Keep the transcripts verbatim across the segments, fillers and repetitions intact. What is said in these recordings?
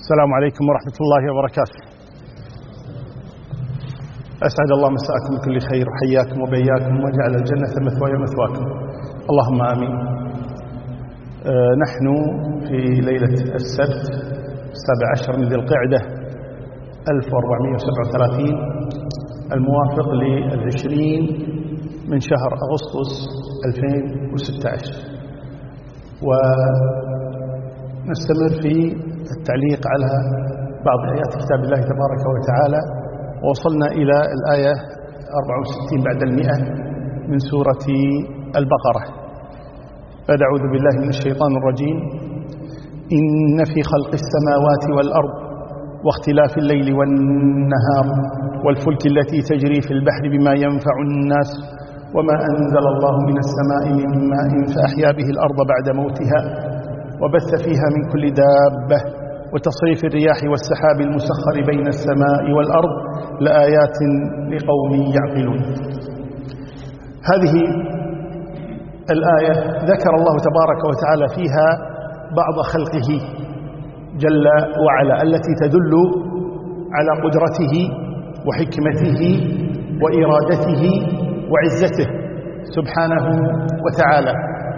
السلام عليكم ورحمة الله وبركاته. أسعد الله مساءكم بكل خير وحياكم وبياكم وجعل الجنة مثواي ومثواكم، اللهم آمين. آه نحن في ليلة السبت السابع عشر من ذي القعدة ألف وأربعمائة وسبعة وثلاثين الموافق للعشرين من شهر أغسطس ألفين وستة عشر، ونستمر في التعليق على بعض آيات كتاب الله تبارك وتعالى، ووصلنا إلى الآية أربعة وستين بعد المئة من سورة البقرة. بعد أعوذ بالله من الشيطان الرجيم: إن في خلق السماوات والأرض واختلاف الليل والنهار والفلك التي تجري في البحر بما ينفع الناس وما أنزل الله من السماء من ماء فأحيا به الأرض بعد موتها وبث فيها من كل دابة وتصريف الرياح والسحاب المسخر بين السماء والأرض لآيات لقوم يعقلون. هذه الآية ذكر الله تبارك وتعالى فيها بعض خلقه جل وعلا التي تدل على قدرته وحكمته وإرادته وعزته سبحانه وتعالى.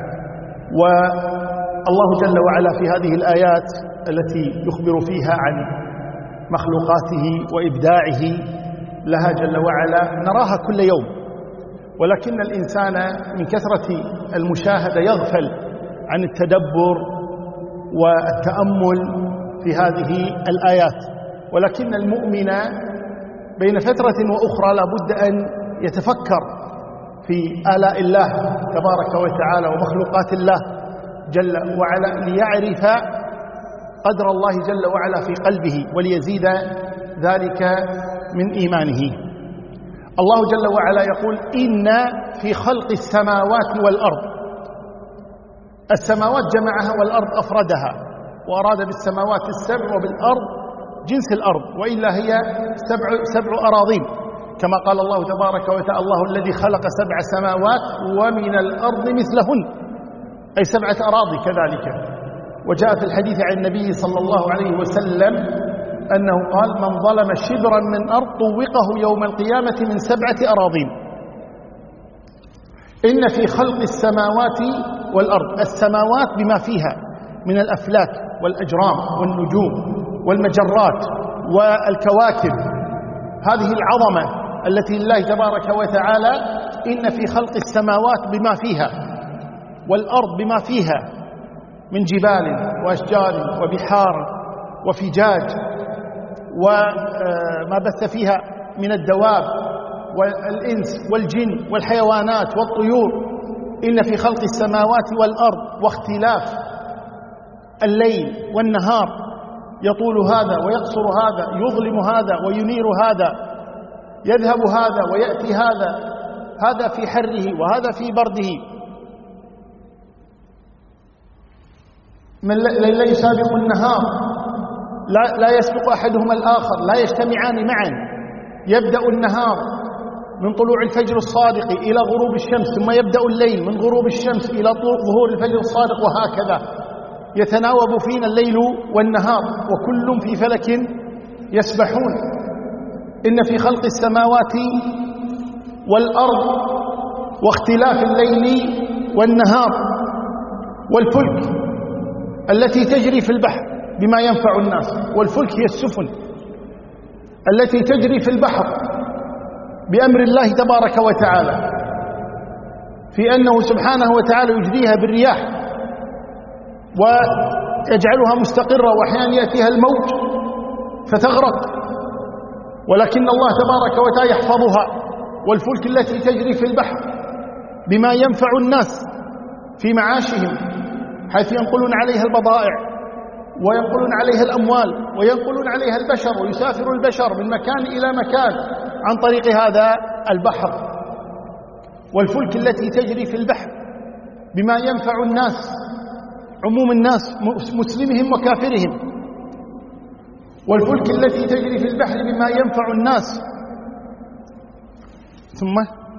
والله جل وعلا في هذه الآيات التي يخبر فيها عن مخلوقاته وإبداعه لها جل وعلا نراها كل يوم، ولكن الإنسان من كثرة المشاهدة يغفل عن التدبر والتأمل في هذه الآيات. ولكن المؤمن بين فترة وأخرى لا بد أن يتفكر في آلاء الله تبارك وتعالى ومخلوقات الله جل وعلا ليعرف قدر الله جل وعلا في قلبه وليزيد ذلك من إيمانه. الله جل وعلا يقول: إن في خلق السماوات والأرض. السماوات جمعها والأرض أفردها، وأراد بالسماوات السبع وبالأرض جنس الأرض، وإلا هي سبع, سبع أراضين، كما قال الله تبارك وتعالى: الله الذي خلق سبع سماوات ومن الأرض مثلهن، أي سبعة أراضي كذلك. وجاء في الحديث عن النبي صلى الله عليه وسلم أنه قال: من ظلم شبرا من أرض طوقه يوم القيامة من سبعة أراضين. إن في خلق السماوات والأرض، السماوات بما فيها من الأفلاك والأجرام والنجوم والمجرات والكواكب، هذه العظمة التي لله تبارك وتعالى. إن في خلق السماوات بما فيها والأرض بما فيها من جبال وأشجار وبحار وفجاج وما بث فيها من الدواب والإنس والجن والحيوانات والطيور. إن في خلق السماوات والأرض واختلاف الليل والنهار، يطول هذا ويقصر هذا، يظلم هذا وينير هذا، يذهب هذا ويأتي هذا، هذا في حره وهذا في برده. من الليل سابق النهار، لا, لا يسبق أحدهما الآخر، لا يجتمعان معا. يبدأ النهار من طلوع الفجر الصادق إلى غروب الشمس، ثم يبدأ الليل من غروب الشمس إلى ظهور الفجر الصادق، وهكذا يتناوب فينا الليل والنهار، وكل في فلك يسبحون. إن في خلق السماوات والأرض واختلاف الليل والنهار والفلك التي تجري في البحر بما ينفع الناس. والفلك هي السفن التي تجري في البحر بأمر الله تبارك وتعالى، في أنه سبحانه وتعالى يجريها بالرياح ويجعلها مستقرة، وأحيانا يأتيها الموج فتغرق، ولكن الله تبارك وتعالى يحفظها. والفلك التي تجري في البحر بما ينفع الناس في معاشهم، حيث ينقلون عليها البضائع وينقلون عليها الأموال وينقلون عليها البشر، ويسافر البشر من مكان إلى مكان عن طريق هذا البحر. والفلك التي تجري في البحر بما ينفع الناس، عموم الناس مسلمهم وكافرهم. والفلك التي تجري في البحر بما ينفع الناس. ثم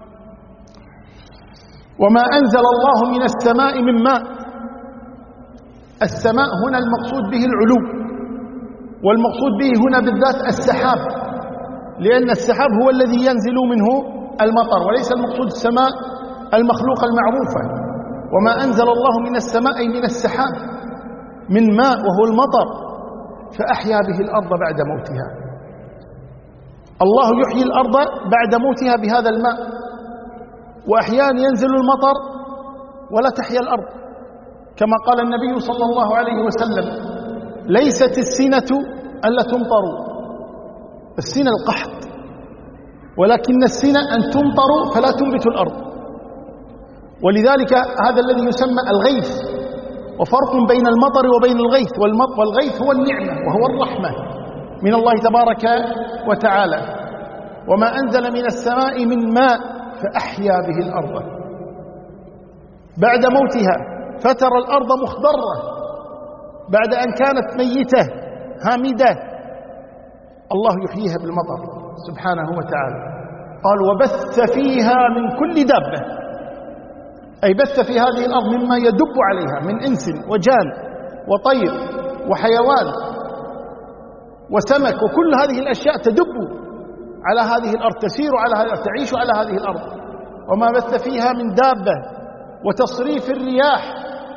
وما أنزل الله من السماء من ماء. السماء هنا المقصود به العلو، والمقصود به هنا بالذات السحاب، لأن السحاب هو الذي ينزل منه المطر، وليس المقصود السماء المخلوقة المعروفة. وما أنزل الله من السماء أي من السحاب من ماء وهو المطر، فأحيا به الأرض بعد موتها. الله يحيي الأرض بعد موتها بهذا الماء، وأحيانا ينزل المطر ولا تحيا الأرض، كما قال النبي صلى الله عليه وسلم: ليست السنة ألا تمطروا، السنة القحط، ولكن السنة أن تمطروا فلا تنبت الأرض. ولذلك هذا الذي يسمى الغيث، وفرق بين المطر وبين الغيث، والغيث هو النعمة وهو الرحمة من الله تبارك وتعالى. وما أنزل من السماء من ماء فأحيا به الأرض بعد موتها، فترى الأرض مخضرة بعد أن كانت ميتة هامدة، الله يحييها بالمطر سبحانه وتعالى. قال: وبث فيها من كل دابة، أي بث في هذه الأرض مما يدب عليها من إنس وجان وطير وحيوان وسمك، وكل هذه الأشياء تدب على هذه الأرض، تسير على هذه الأرض، تعيش على هذه الأرض. وما بث فيها من دابة، وتصريف الرياح،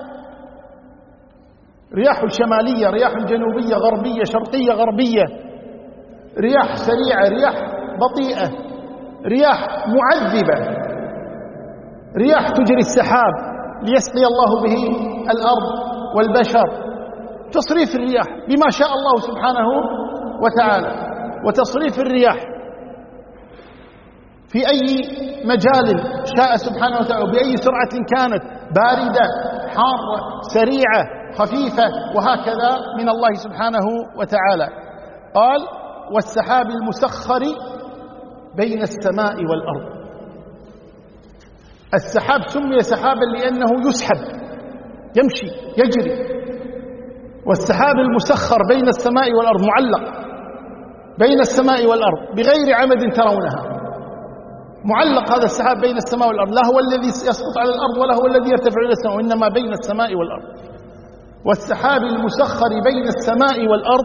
رياح شمالية، رياح جنوبية، غربية، شرقية، غربية، رياح سريعة، رياح بطيئة، رياح معذبة، رياح تجري السحاب ليسقي الله به الأرض والبشر، تصريف الرياح بما شاء الله سبحانه وتعالى. وتصريف الرياح في أي مجال شاء سبحانه وتعالى، وبأي سرعة كانت، باردة، حارة، سريعة، خفيفة، وهكذا من الله سبحانه وتعالى. قال: والسحاب المسخر بين السماء والأرض. السحاب سمي سحابا لأنه يسحب، يمشي، يجري. والسحاب المسخر بين السماء والأرض، معلق بين السماء والأرض بغير عمد ترونها، معلق هذا السحاب بين السماء والأرض، لا هو الذي يسقط على الأرض ولا هو الذي يرتفع إلى السماء، وإنما بين السماء والأرض. والسحاب المسخر بين السماء والأرض.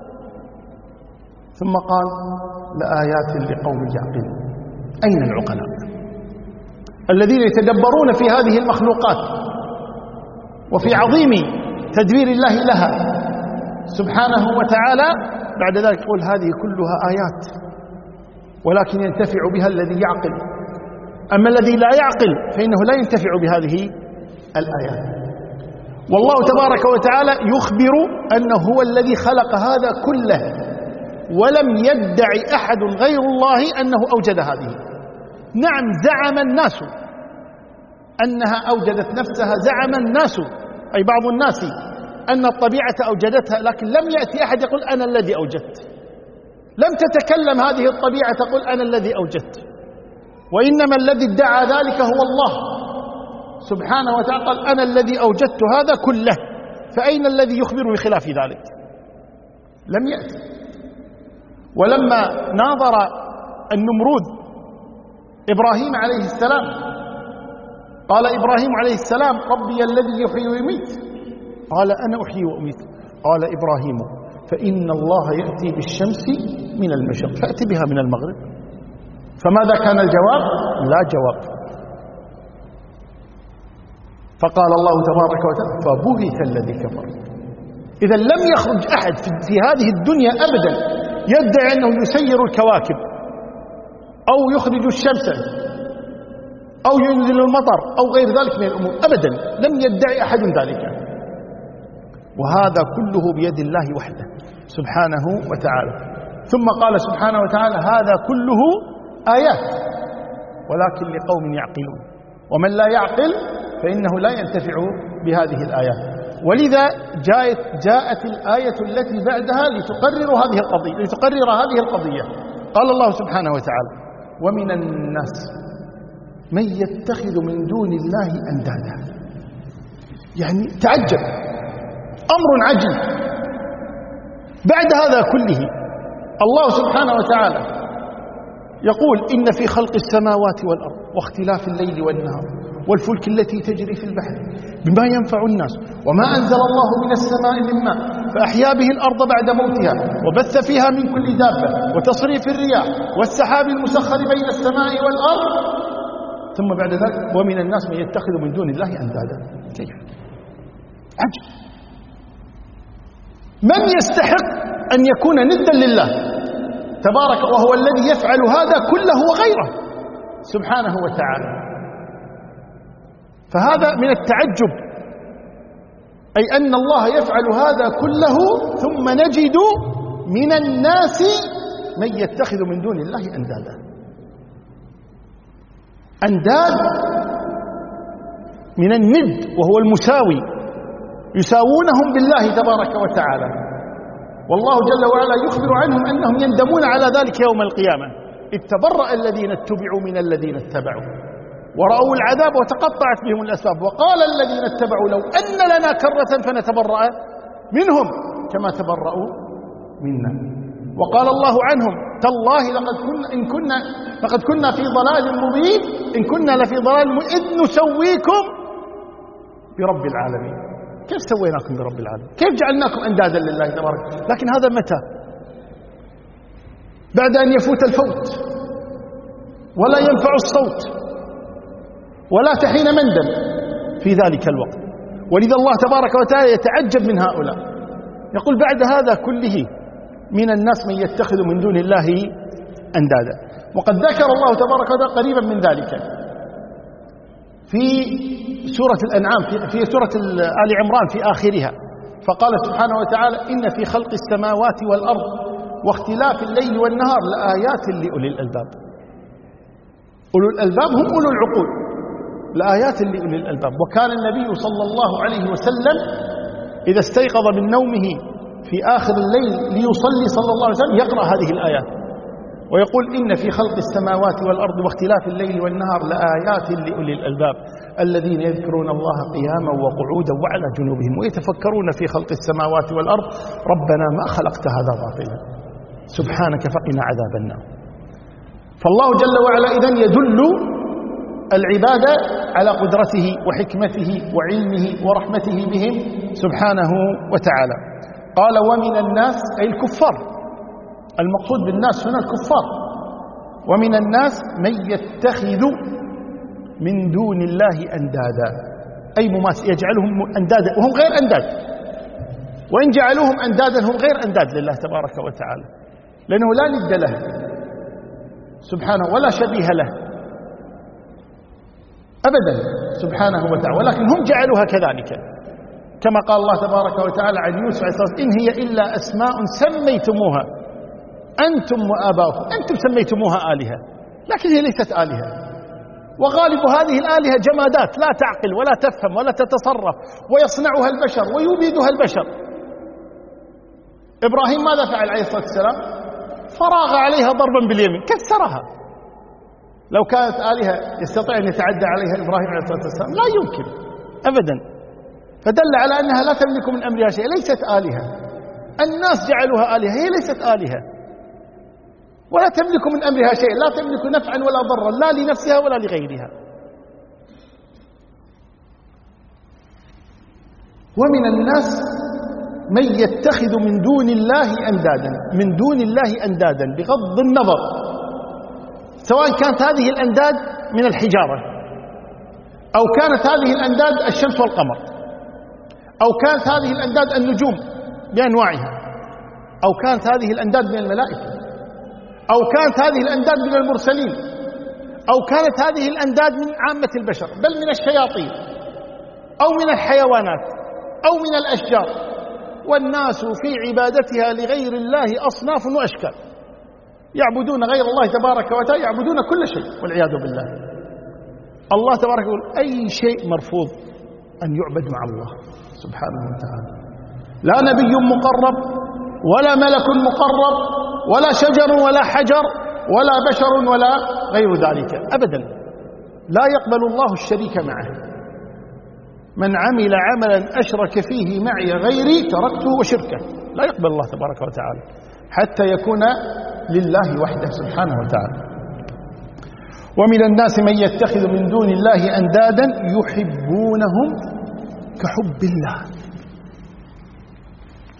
ثم قال: لآيات لقوم يعقلون. أين العقلاء الذين يتدبرون في هذه المخلوقات وفي عظيم تدبير الله لها سبحانه وتعالى؟ بعد ذلك يقول: هذه كلها آيات، ولكن ينتفع بها الذي يعقل. أما الذي لا يعقل فإنه لا ينتفع بهذه الآيات. والله تبارك وتعالى يخبر أنه هو الذي خلق هذا كله، ولم يدعي أحد غير الله أنه أوجد هذه. نعم، زعم الناس أنها أوجدت نفسها، زعم الناس أي بعض الناس أن الطبيعة أوجدتها، لكن لم يأتي أحد يقول أنا الذي أوجدت. لم تتكلم هذه الطبيعة تقول أنا الذي أوجدت، وإنما الذي ادعى ذلك هو الله سبحانه وتعالى، قال: أنا الذي أوجدت هذا كله. فأين الذي يخبر بخلاف ذلك؟ لم يأتي. ولما ناظر النمرود إبراهيم عليه السلام، قال إبراهيم عليه السلام: ربي الذي يحيي ويميت. قال: أنا أحيي وأميت. قال إبراهيم: فإن الله يأتي بالشمس من المشرق فأتي بها من المغرب. فماذا كان الجواب؟ لا جواب. فقال الله تبارك وتعالى: فبهت الذي كفر. إذا لم يخرج أحد في هذه الدنيا أبدا يدعي أنه يسير الكواكب أو يخرج الشمس أو ينزل المطر أو غير ذلك من الأمور، أبدا لم يدعي أحد ذلك. وهذا كله بيد الله وحده سبحانه وتعالى. ثم قال سبحانه وتعالى: هذا كله آيات ولكن لقوم يعقلون. ومن لا يعقل فإنه لا ينتفع بهذه الآيات. ولذا جاءت, جاءت الآية التي بعدها لتقرر هذه القضية لتقرر هذه القضية. قال الله سبحانه وتعالى: ومن الناس من يتخذ من دون الله أندادا. يعني تعجب، أمر عجيب. بعد هذا كله الله سبحانه وتعالى يقول: إن في خلق السماوات والأرض واختلاف الليل والنهار والفلك التي تجري في البحر بما ينفع الناس وما أنزل الله من السماء من ماء فأحيا به الأرض بعد موتها وبث فيها من كل دابة وتصريف الرياح والسحاب المسخر بين السماء والأرض. ثم بعد ذلك ومن الناس من يتخذ من دون الله أندادا. كيف؟ عجب. من يستحق أن يكون ندا لله تبارك وهو الذي يفعل هذا كله وغيره سبحانه وتعالى؟ فهذا من التعجب، أي أن الله يفعل هذا كله ثم نجد من الناس من يتخذ من دون الله أندادا. أنداد من الند وهو المساوي، يساوونهم بالله تبارك وتعالى، والله جل وعلا يخبر عنهم أنهم يندمون على ذلك يوم القيامة. إذ تبرأ الذين اتبعوا من الذين اتبعوا ورأوا العذاب وتقطعت بهم الأسباب، وقال الذين اتبعوا لو أن لنا كرة فنتبرأ منهم كما تبرأوا منا. وقال الله عنهم تالله لقد كنا إن كنا لقد كنا في ضلال مبين إن كنا لفي ضلال مبين إذ نسويكم برب العالمين. كيف سويناكم برب العالمين؟ كيف جعلناكم أندادا لله تبارك؟ لكن هذا متى؟ بعد أن يفوت الفوت ولا ينفع الصوت ولا تحين مندم في ذلك الوقت. ولذا الله تبارك وتعالى يتعجب من هؤلاء، يقول بعد هذا كله من الناس من يتخذ من دون الله أندادا. وقد ذكر الله تبارك وتعالى قريبا من ذلك في سورة الأنعام في, في سورة آل عمران في آخرها، فقال سبحانه وتعالى إن في خلق السماوات والأرض واختلاف الليل والنهار لآيات لأولي الألباب. أولو الألباب هم أولو العقول، لآيات لأولي الألباب. وكان النبي صلى الله عليه وسلم إذا استيقظ من نومه في آخر الليل ليصلي صلى الله عليه وسلم يقرأ هذه الآيات ويقول إن في خلق السماوات والأرض واختلاف الليل والنهار لآيات لأولي الألباب الذين يذكرون الله قياما وقعودا وعلى جنوبهم ويتفكرون في خلق السماوات والأرض ربنا ما خلقت هذا باطلا سبحانك فقنا عذاب النار. فالله جل وعلا إذن يدل العباد على قدرته وحكمته وعلمه ورحمته بهم سبحانه وتعالى. قال ومن الناس أي الكفار، المقصود بالناس هنا الكفار. ومن الناس من يتخذ من دون الله أندادا، أي مماثل يجعلهم أندادا وهم غير أنداد، وإن جعلوهم أندادا هم غير أنداد لله تبارك وتعالى، لأنه لا ند له سبحانه ولا شبيه له أبدا سبحانه وتعالى، ولكن هم جعلوها كذلك كما قال الله تبارك وتعالى عن يوسف عليه الصلاة والسلام إن هي إلا أسماء سميتموها أنتم وآباؤكم، أنتم سميتموها آلهة لكن هي ليست آلهة، وغالب هذه الآلهة جمادات لا تعقل ولا تفهم ولا تتصرف ويصنعها البشر ويبيدها البشر. إبراهيم ماذا فعل عليه الصلاة والسلام؟ فراغ عليها ضربا باليمين كسرها. لو كانت آلهة يستطيع أن يتعدى عليها إبراهيم عليه الصلاة والسلام؟ لا يمكن أبدا. فدل على أنها لا تملك من أمرها شيء، ليست آلهة، الناس جعلوها آلهة، هي ليست آلهة ولا تملك من أمرها شيء، لا تملك نفعا ولا ضرا لا لنفسها ولا لغيرها. ومن الناس من يتخذ من دون الله أندادا، من دون الله أندادا بغض النظر سواء كانت هذه الأنداد من الحجارة أو كانت هذه الأنداد الشمس والقمر أو كانت هذه الأنداد النجوم بأنواعها أو كانت هذه الأنداد من الملائكة أو كانت هذه الأنداد من المرسلين أو كانت هذه الأنداد من عامة البشر بل من الشياطين أو من الحيوانات أو من الأشجار. والناس في عبادتها لغير الله أصناف وأشكال، يعبدون غير الله تبارك وتعالى، يعبدون كل شيء والعياذ بالله. الله تبارك يقول أي شيء مرفوض أن يعبد مع الله سبحانه وتعالى، لا نبي مقرب ولا ملك مقرب ولا شجر ولا حجر ولا بشر ولا غير ذلك أبدا، لا يقبل الله الشريك معه. من عمل عملا أشرك فيه معي غيري تركته وشركه، لا يقبل الله تبارك وتعالى حتى يكون لله وحده سبحانه وتعالى. ومن الناس من يتخذ من دون الله أندادا يحبونهم كحب الله.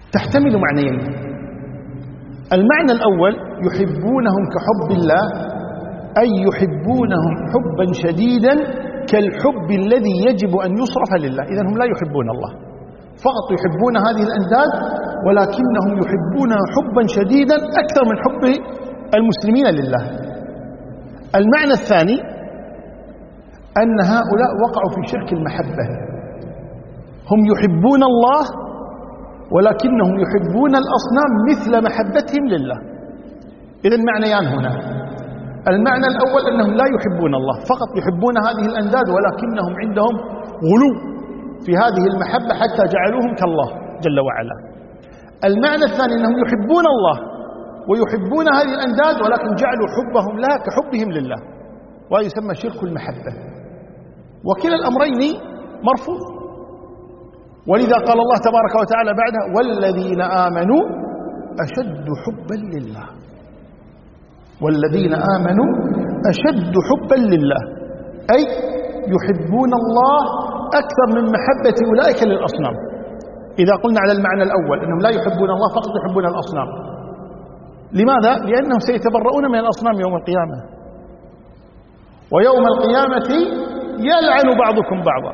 تحتمل معنيين. المعنى الأول يحبونهم كحب الله، أي يحبونهم حبا شديدا كالحب الذي يجب أن يصرف لله. إذن هم لا يحبون الله، فقط يحبون هذه الأنداد، ولكنهم يحبونها حبا شديدا أكثر من حب المسلمين لله. المعنى الثاني أن هؤلاء وقعوا في شرك المحبة، هم يحبون الله ولكنهم يحبون الأصنام مثل محبتهم لله. إذن معنيان هنا. المعنى الأول أنهم لا يحبون الله، فقط يحبون هذه الأنداد، ولكنهم عندهم غلو في هذه المحبة حتى جعلوهم كالله جل وعلا. المعنى الثاني أنهم يحبون الله ويحبون هذه الأنداد، ولكن جعلوا حبهم لها كحبهم لله، ويسمى شرك المحبة. وكلا الأمرين مرفوض، ولذا قال الله تبارك وتعالى بعدها: والذين آمنوا أشد حبا لله. والذين آمنوا أشد حبا لله، أي يحبون الله أكثر من محبة أولئك للأصنام. إذا قلنا على المعنى الأول أنهم لا يحبون الله، فقط يحبون الأصنام. لماذا؟ لأنهم سيتبرؤون من الأصنام يوم القيامة، ويوم القيامة يلعن بعضكم بعضا،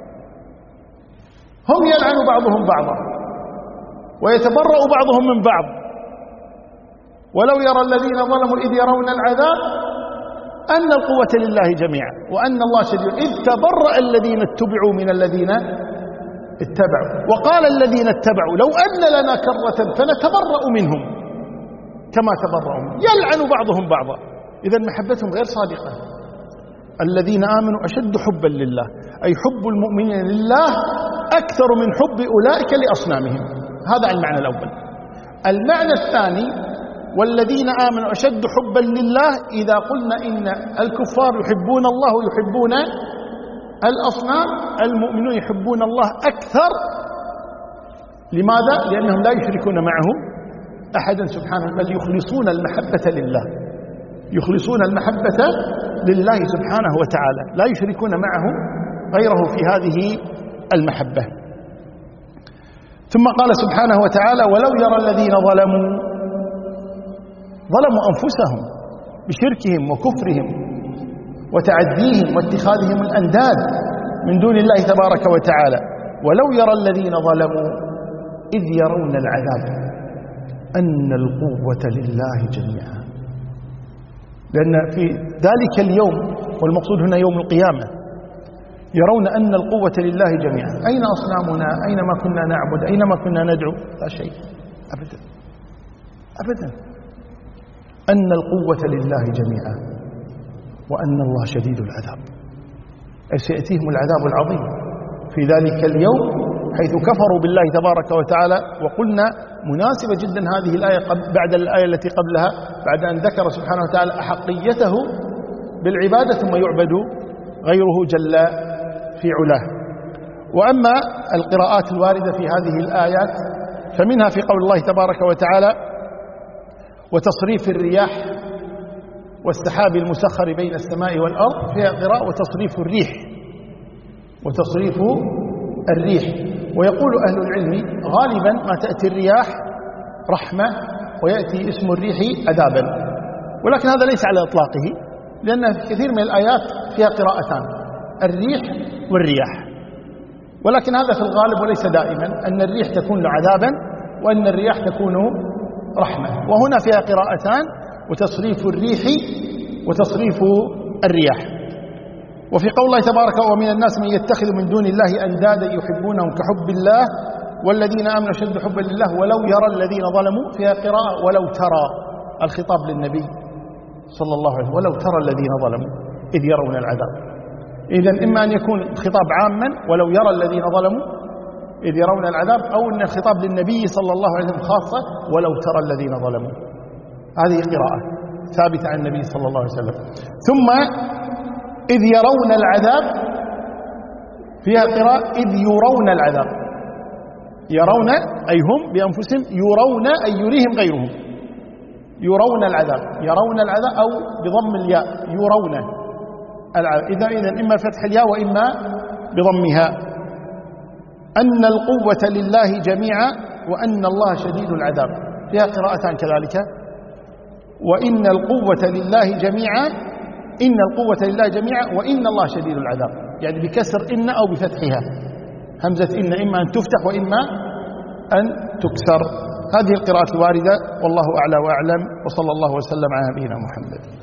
هم يلعن بعضهم بعضا ويتبرأ بعضهم من بعض. ولو يرى الذين ظلموا إذ يرون العذاب أن القوة لله جميعا وأن الله شديد، إذ تبرأ الذين اتبعوا من الذين اتبعوا وقال الذين اتبعوا لو أن لنا كرة فنتبرأ منهم كما تبرأوا، يلعن بعضهم بعضا. إذن محبتهم غير صادقة. الذين آمنوا أشد حبا لله، أي حب المؤمنين لله أكثر من حب أولئك لأصنامهم. هذا المعنى الأول. المعنى الثاني: والذين آمنوا أشد حبا لله، إذا قلنا إن الكفار يحبون الله ويحبون الأصنام، المؤمنون يحبون الله أكثر. لماذا؟ لأنهم لا يشركون معه أحدا سبحانه، بل يخلصون المحبة لله، يخلصون المحبة لله سبحانه وتعالى، لا يشركون معه غيره في هذه المحبة. ثم قال سبحانه وتعالى: ولو يرى الذين ظلموا ظلموا أنفسهم بشركهم وكفرهم وتعديهم واتخاذهم الأنداد من دون الله تبارك وتعالى، ولو يرى الذين ظلموا إذ يرون العذاب أن القوة لله جميعا. لأن في ذلك اليوم، والمقصود هنا يوم القيامة، يرون أن القوة لله جميعا. أين أصنامنا؟ أين ما كنا نعبد؟ أين ما كنا ندعو؟ لا شيء أبدا أبدا. أن القوة لله جميعا وأن الله شديد العذاب، أي سيأتيهم العذاب العظيم في ذلك اليوم حيث كفروا بالله تبارك وتعالى. وقلنا مناسبة جدا هذه الآية بعد الآية التي قبلها، بعد أن ذكر سبحانه وتعالى أحقيته بالعبادة ثم يعبد غيره جل في علاه. وأما القراءات الواردة في هذه الآيات فمنها في قول الله تبارك وتعالى: وتصريف الرياح والسحاب المسخر بين السماء والأرض، فيها قراءة وتصريف الريح، وتصريف الريح. ويقول أهل العلم غالبا ما تأتي الرياح رحمة ويأتي اسم الريح عذابا، ولكن هذا ليس على إطلاقه، لأن في كثير من الآيات فيها قراءتان: الريح والرياح. ولكن هذا في الغالب وليس دائما، أن الريح تكون عذابا وأن الرياح تكون رحمة. وهنا فيها قراءتان: وتصريف الريح وتصريف الرياح. وفي قول الله تبارك: ومن الناس من يتخذ من دون الله أندادا يحبونهم كحب الله والذين آمنوا أشد حبا لله ولو يرى الذين ظلموا، فيها قراءة ولو ترى، الخطاب للنبي صلى الله عليه وسلم: ولو ترى الذين ظلموا إذ يرون العذاب. إذن إما أن يكون الخطاب عاما ولو يرى الذين ظلموا إذ يرون العذاب، أو أن الخطاب للنبي صلى الله عليه وسلم خاصة ولو ترى الذين ظلموا. هذه قراءة ثابتة عن النبي صلى الله عليه وسلم. ثم إذ يرون العذاب فيها قراءة إذ يرون العذاب. يرون أي هم بأنفسهم، يرون أي يريهم غيرهم، يرون العذاب، يرون العذاب أو بضم الياء يرون العذاب. إذا إذن إما فتح الياء وإما بضمها. أن القوة لله جميعا وأن الله شديد العذاب. فيها قراءتان كذلك، وإن القوة لله جميعا، إن القوة لله جميعا وإن الله شديد العذاب، يعني بكسر إن أو بفتحها، همزة إن إما أن تفتح وإما أن تكسر. هذه القراءة الواردة، والله أعلى وأعلم، وصلى الله وسلم على نبينا محمد.